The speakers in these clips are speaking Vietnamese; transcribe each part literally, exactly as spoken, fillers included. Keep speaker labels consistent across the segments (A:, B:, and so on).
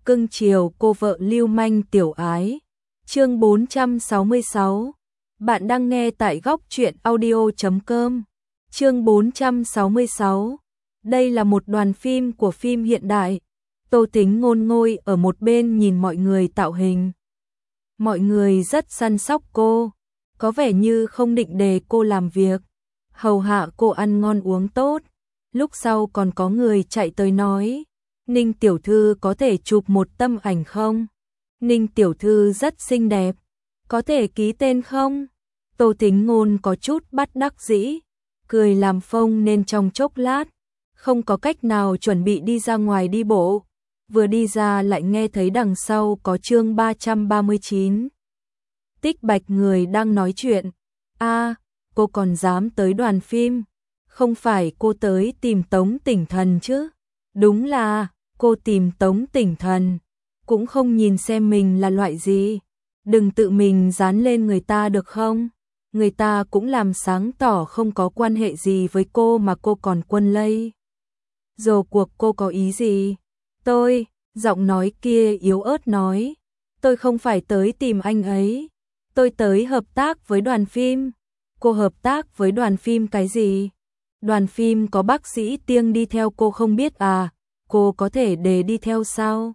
A: cưng chiều cô vợ lưu manh tiểu ái. Chương bốn trăm sáu mươi sáu. Bạn đang nghe tại góc truyện audio chấm com. Chương bốn trăm sáu mươi sáu. Đây là một đoàn phim của phim hiện đại. Tô Tính ngôn ngồi ở một bên nhìn mọi người tạo hình. Mọi người rất săn sóc cô, có vẻ như không định để cô làm việc, hầu hạ cô ăn ngon uống tốt. Lúc sau còn có người chạy tới nói, Ninh tiểu thư có thể chụp một tấm ảnh không? Ninh tiểu thư rất xinh đẹp, có thể ký tên không? Tô Tính ngôn có chút bất đắc dĩ, cười làm phông nên trong chốc lát, không có cách nào chuẩn bị đi ra ngoài đi bộ. Vừa đi ra lại nghe thấy đằng sau có chương ba trăm ba mươi chín. Tích Bạch người đang nói chuyện. A, cô còn dám tới đoàn phim? Không phải cô tới tìm Tống Tỉnh Thần chứ? Đúng là, cô tìm Tống Tỉnh Thần. Cũng không nhìn xem mình là loại gì. Đừng tự mình dán lên người ta được không? Người ta cũng làm sáng tỏ không có quan hệ gì với cô mà cô còn quân lây. Rốt cuộc cô có ý gì? Tôi, giọng nói kia yếu ớt nói, tôi không phải tới tìm anh ấy, tôi tới hợp tác với đoàn phim. Cô hợp tác với đoàn phim cái gì? Đoàn phim có bác sĩ Tiêng đi theo cô không biết à, cô có thể để đi theo sao?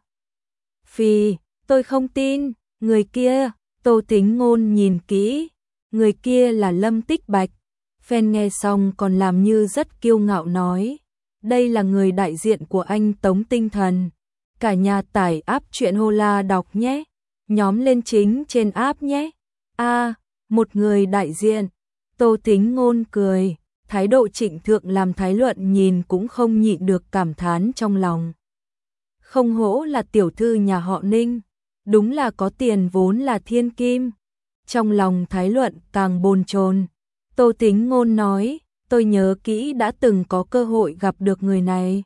A: Phi, tôi không tin, người kia, Tô Tính ngôn nhìn kỹ, người kia là Lâm Tích Bạch. Fan nghe xong còn làm như rất kiêu ngạo nói, đây là người đại diện của anh Tống Tinh Thần. Cả nhà tải app truyện Hola đọc nhé, nhóm lên chính trên app nhé. A, à, một người đại diện. Tô Tính ngôn cười, thái độ trịnh thượng làm Thái Luận nhìn cũng không nhịn được cảm thán trong lòng. Không hổ là tiểu thư nhà họ Ninh, đúng là có tiền vốn là thiên kim. Trong lòng Thái Luận càng bồn chồn. Tô Tính ngôn nói, tôi nhớ kỹ đã từng có cơ hội gặp được người này.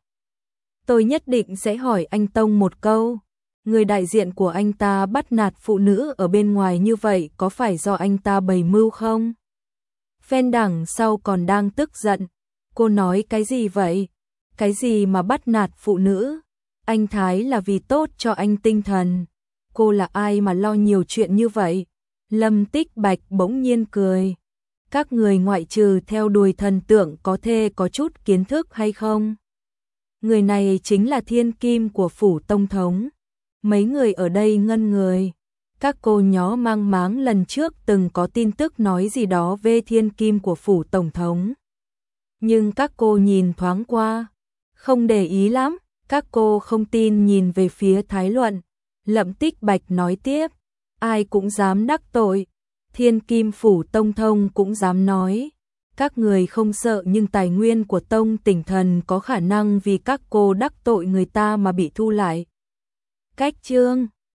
A: Tôi nhất định sẽ hỏi anh Tông một câu, người đại diện của anh ta bắt nạt phụ nữ ở bên ngoài như vậy có phải do anh ta bày mưu không? Fan đằng sau còn đang tức giận, cô nói cái gì vậy? Cái gì mà bắt nạt phụ nữ? Anh Thái là vì tốt cho anh Tinh Thần. Cô là ai mà lo nhiều chuyện như vậy? Lâm Tích Bạch bỗng nhiên cười. Các người ngoại trừ theo đuổi thần tượng có thể có chút kiến thức hay không? Người này chính là thiên kim của phủ tông thống. Mấy người ở đây ngân người. Các cô nhó mang máng lần trước từng có tin tức nói gì đó về thiên kim của phủ tổng thống. Nhưng các cô nhìn thoáng qua, không để ý lắm. Các cô không tin nhìn về phía Thái Luận. Lâm Tích Bạch nói tiếp, ai cũng dám đắc tội. Thiên kim phủ tông thông cũng dám nói. Các người không sợ nhưng tài nguyên của Tông Tỉnh Thần có khả năng vì các cô đắc tội người ta mà bị thu lại. Cách chương